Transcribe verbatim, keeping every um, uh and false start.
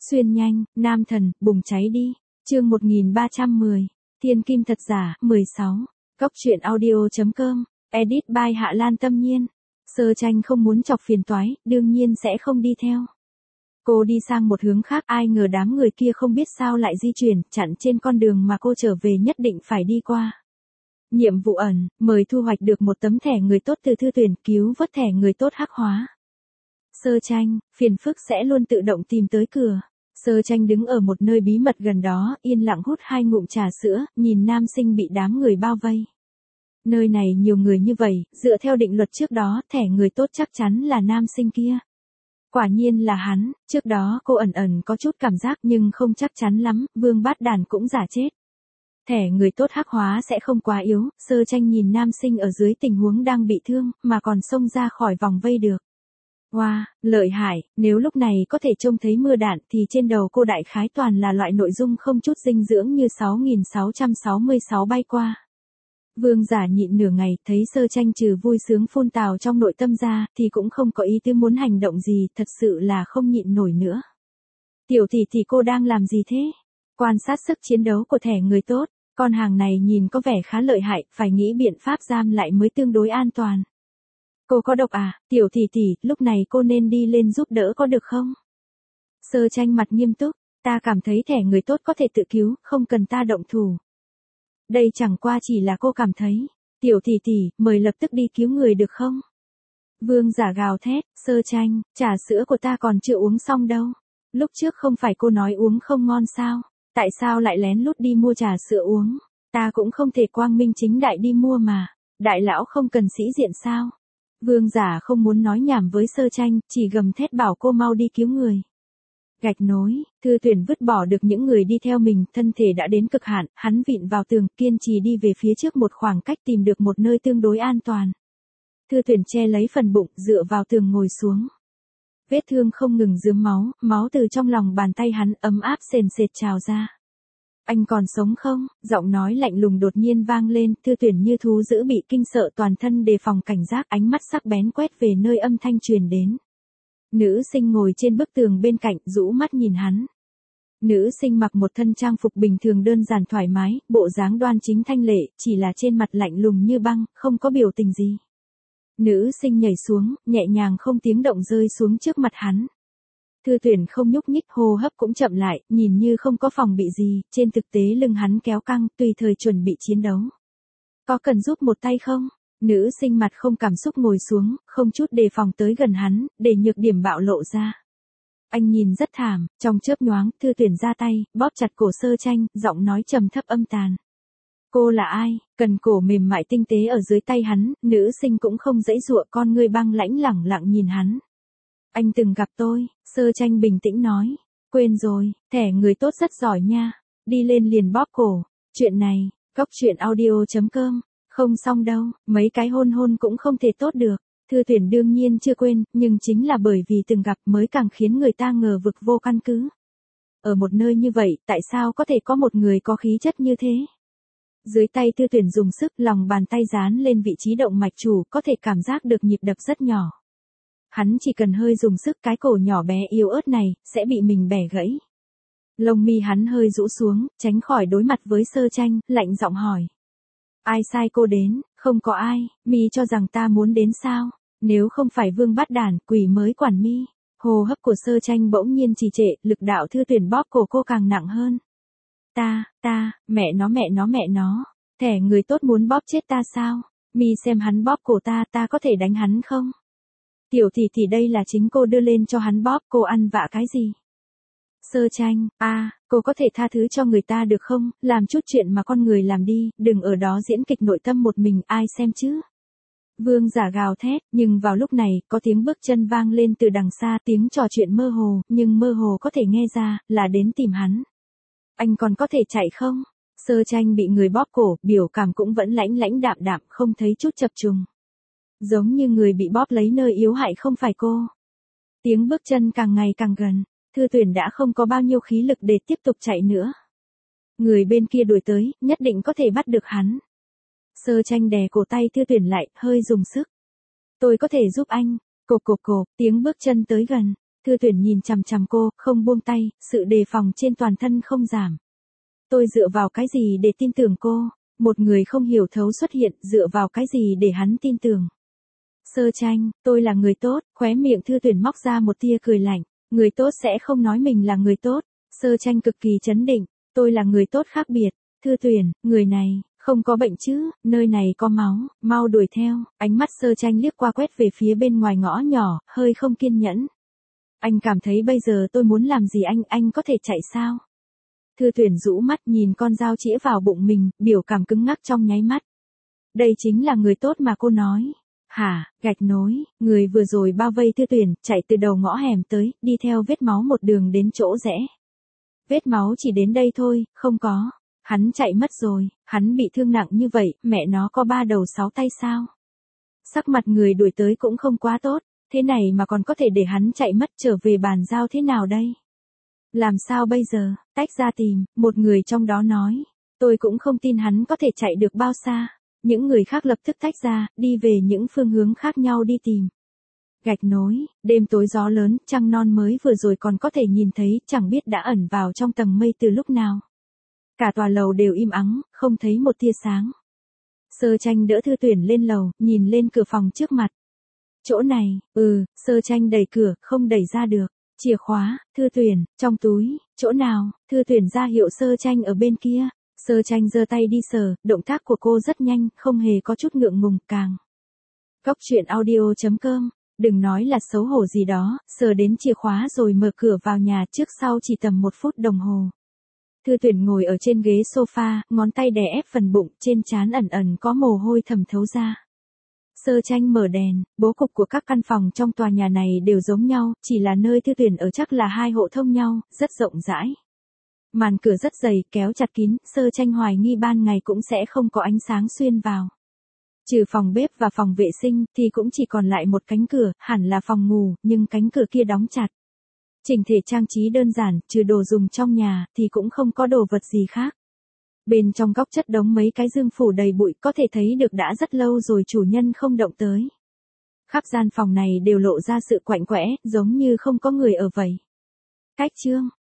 Xuyên nhanh, nam thần, bùng cháy đi. Chương một nghìn ba trăm mười. Thiên kim thật giả, mười sáu. Góc truyện audio chấm com. Edit by Hạ Lan Tâm Nhiên. Sơ Tranh không muốn chọc phiền toái, đương nhiên sẽ không đi theo. Cô đi sang một hướng khác, ai ngờ đám người kia không biết sao lại di chuyển, chặn trên con đường mà cô trở về nhất định phải đi qua. Nhiệm vụ ẩn, mời thu hoạch được một tấm thẻ người tốt từ thư tuyển, cứu vớt thẻ người tốt hắc hóa. Sơ Tranh, phiền phức sẽ luôn tự động tìm tới cửa. Sơ Tranh đứng ở một nơi bí mật gần đó, yên lặng hút hai ngụm trà sữa, nhìn nam sinh bị đám người bao vây. Nơi này nhiều người như vậy, dựa theo định luật trước đó, thẻ người tốt chắc chắn là nam sinh kia. Quả nhiên là hắn, trước đó cô ẩn ẩn có chút cảm giác nhưng không chắc chắn lắm, Vương Bát Đàn cũng giả chết. Thẻ người tốt hắc hóa sẽ không quá yếu, Sơ Tranh nhìn nam sinh ở dưới tình huống đang bị thương, mà còn xông ra khỏi vòng vây được. Wow, lợi hại, nếu lúc này có thể trông thấy mưa đạn thì trên đầu cô đại khái toàn là loại nội dung không chút dinh dưỡng như sáu nghìn sáu trăm sáu mươi sáu bay qua. Vương giả nhịn nửa ngày, thấy Sơ Tranh trừ vui sướng phun tào trong nội tâm ra, thì cũng không có ý tư muốn hành động gì, thật sự là không nhịn nổi nữa. Tiểu tỷ thì cô đang làm gì thế? Quan sát sức chiến đấu của thẻ người tốt, con hàng này nhìn có vẻ khá lợi hại, phải nghĩ biện pháp giam lại mới tương đối an toàn. Cô có độc à, tiểu tỷ tỷ, lúc này cô nên đi lên giúp đỡ có được không? Sơ Tranh mặt nghiêm túc, ta cảm thấy thẻ người tốt có thể tự cứu, không cần ta động thủ. Đây chẳng qua chỉ là cô cảm thấy. Tiểu tỷ tỷ, mời lập tức đi cứu người được không? Vương giả gào thét, Sơ Tranh, trà sữa của ta còn chưa uống xong đâu. Lúc trước không phải cô nói uống không ngon sao? Tại sao lại lén lút đi mua trà sữa uống? Ta cũng không thể quang minh chính đại đi mua mà. Đại lão không cần sĩ diện sao? Vương giả không muốn nói nhảm với Sơ Tranh, chỉ gầm thét bảo cô mau đi cứu người. Gạch nối, Thư Tuyển vứt bỏ được những người đi theo mình, thân thể đã đến cực hạn, hắn vịn vào tường, kiên trì đi về phía trước một khoảng cách tìm được một nơi tương đối an toàn. Thư Tuyển che lấy phần bụng, dựa vào tường ngồi xuống. Vết thương không ngừng rướm máu, máu từ trong lòng bàn tay hắn ấm áp sền sệt trào ra. Anh còn sống không? Giọng nói lạnh lùng đột nhiên vang lên, Thư Tuyển như thú dữ bị kinh sợ toàn thân đề phòng cảnh giác, ánh mắt sắc bén quét về nơi âm thanh truyền đến. Nữ sinh ngồi trên bức tường bên cạnh, rũ mắt nhìn hắn. Nữ sinh mặc một thân trang phục bình thường đơn giản thoải mái, bộ dáng đoan chính thanh lệ, chỉ là trên mặt lạnh lùng như băng, không có biểu tình gì. Nữ sinh nhảy xuống, nhẹ nhàng không tiếng động rơi xuống trước mặt hắn. Thư Tuyển không nhúc nhích, hô hấp cũng chậm lại, nhìn như không có phòng bị gì, trên thực tế lưng hắn kéo căng, tùy thời chuẩn bị chiến đấu. Có cần giúp một tay không? Nữ sinh mặt không cảm xúc ngồi xuống, không chút đề phòng tới gần hắn, để nhược điểm bạo lộ ra. Anh nhìn rất thảm, trong chớp nhoáng, Thư Tuyển ra tay, bóp chặt cổ Sơ Tranh, giọng nói trầm thấp âm tàn. Cô là ai? Cần cổ mềm mại tinh tế ở dưới tay hắn, nữ sinh cũng không dãy dụa, con ngươi băng lãnh lẳng lặng nhìn hắn. Anh từng gặp tôi, Sơ Tranh bình tĩnh nói. Quên rồi, thẻ người tốt rất giỏi nha. Đi lên liền bóp cổ. Chuyện này, góc truyện audio chấm com. Không xong đâu, mấy cái hôn hôn cũng không thể tốt được. Thư Tuyển đương nhiên chưa quên, nhưng chính là bởi vì từng gặp mới càng khiến người ta ngờ vực vô căn cứ. Ở một nơi như vậy, tại sao có thể có một người có khí chất như thế? Dưới tay Thư Tuyển dùng sức, lòng bàn tay dán lên vị trí động mạch chủ, có thể cảm giác được nhịp đập rất nhỏ. Hắn chỉ cần hơi dùng sức, cái cổ nhỏ bé yếu ớt này, sẽ bị mình bẻ gãy. Lông mi hắn hơi rũ xuống, tránh khỏi đối mặt với Sơ Tranh, lạnh giọng hỏi. Ai sai cô đến? Không có ai, mi cho rằng ta muốn đến sao? Nếu không phải Vương Bát Đàn, quỷ mới quản mi. Hô hấp của Sơ Tranh bỗng nhiên trì trệ, lực đạo Thư Tuyển bóp cổ cô càng nặng hơn. Ta, ta, mẹ nó mẹ nó mẹ nó, thẻ người tốt muốn bóp chết ta sao? Mi xem hắn bóp cổ ta, ta có thể đánh hắn không? Tiểu tỷ tỷ đây là chính cô đưa lên cho hắn bóp, cô ăn vạ cái gì? Sơ Tranh, a, à, cô có thể tha thứ cho người ta được không, làm chút chuyện mà con người làm đi, đừng ở đó diễn kịch nội tâm một mình, ai xem chứ? Vương giả gào thét, nhưng vào lúc này, có tiếng bước chân vang lên từ đằng xa, tiếng trò chuyện mơ hồ, nhưng mơ hồ có thể nghe ra, là đến tìm hắn. Anh còn có thể chạy không? Sơ Tranh bị người bóp cổ, biểu cảm cũng vẫn lãnh lãnh đạm đạm, không thấy chút chập trùng. Giống như người bị bóp lấy nơi yếu hại không phải cô. Tiếng bước chân càng ngày càng gần. Thư Tuyển đã không có bao nhiêu khí lực để tiếp tục chạy nữa. Người bên kia đuổi tới, nhất định có thể bắt được hắn. Sơ Tranh đè cổ tay Thư Tuyển lại, hơi dùng sức. Tôi có thể giúp anh. Cộp cộp cộp, tiếng bước chân tới gần. Thư Tuyển nhìn chằm chằm cô, không buông tay, sự đề phòng trên toàn thân không giảm. Tôi dựa vào cái gì để tin tưởng cô? Một người không hiểu thấu xuất hiện, dựa vào cái gì để hắn tin tưởng? Sơ Tranh, tôi là người tốt, khóe miệng Thư Tuyển móc ra một tia cười lạnh. Người tốt sẽ không nói mình là người tốt. Sơ Tranh cực kỳ chấn định, tôi là người tốt khác biệt. Thư Tuyển, người này, không có bệnh chứ, nơi này có máu, mau đuổi theo. Ánh mắt Sơ Tranh liếc qua quét về phía bên ngoài ngõ nhỏ, hơi không kiên nhẫn. Anh cảm thấy bây giờ tôi muốn làm gì anh, anh có thể chạy sao? Thư Tuyển rũ mắt nhìn con dao chĩa vào bụng mình, biểu cảm cứng ngắc trong nháy mắt. Đây chính là người tốt mà cô nói. Hả, gạch nối, người vừa rồi bao vây Thư Tuyển, chạy từ đầu ngõ hẻm tới, đi theo vết máu một đường đến chỗ rẽ. Vết máu chỉ đến đây thôi, không có. Hắn chạy mất rồi, hắn bị thương nặng như vậy, mẹ nó có ba đầu sáu tay sao? Sắc mặt người đuổi tới cũng không quá tốt, thế này mà còn có thể để hắn chạy mất trở về bàn giao thế nào đây? Làm sao bây giờ, tách ra tìm, một người trong đó nói. Tôi cũng không tin hắn có thể chạy được bao xa. Những người khác lập tức tách ra, đi về những phương hướng khác nhau đi tìm. Gạch nối, đêm tối gió lớn, trăng non mới vừa rồi còn có thể nhìn thấy, chẳng biết đã ẩn vào trong tầng mây từ lúc nào. Cả tòa lầu đều im ắng, không thấy một tia sáng. Sơ Tranh đỡ Thư Tuyển lên lầu, nhìn lên cửa phòng trước mặt. Chỗ này, ừ, Sơ Tranh đẩy cửa, không đẩy ra được. Chìa khóa, Thư Tuyển, trong túi, chỗ nào? Thư Tuyển ra hiệu Sơ Tranh ở bên kia. Sơ Tranh giơ tay đi sờ, động tác của cô rất nhanh, không hề có chút ngượng ngùng, càng. Góc truyện audio chấm com, đừng nói là xấu hổ gì đó, sờ đến chìa khóa rồi mở cửa vào nhà trước sau chỉ tầm một phút đồng hồ. Thư Tuyển ngồi ở trên ghế sofa, ngón tay đè ép phần bụng, trên trán ẩn ẩn có mồ hôi thẩm thấu ra. Sơ Tranh mở đèn, bố cục của các căn phòng trong tòa nhà này đều giống nhau, chỉ là nơi Thư Tuyển ở chắc là hai hộ thông nhau, rất rộng rãi. Màn cửa rất dày, kéo chặt kín, Sơ Tranh hoài nghi ban ngày cũng sẽ không có ánh sáng xuyên vào. Trừ phòng bếp và phòng vệ sinh, thì cũng chỉ còn lại một cánh cửa, hẳn là phòng ngủ, nhưng cánh cửa kia đóng chặt. Chỉnh thể trang trí đơn giản, trừ đồ dùng trong nhà, thì cũng không có đồ vật gì khác. Bên trong góc chất đống mấy cái dương phủ đầy bụi, có thể thấy được đã rất lâu rồi chủ nhân không động tới. Khắp gian phòng này đều lộ ra sự quạnh quẽ, giống như không có người ở vậy. Cách chương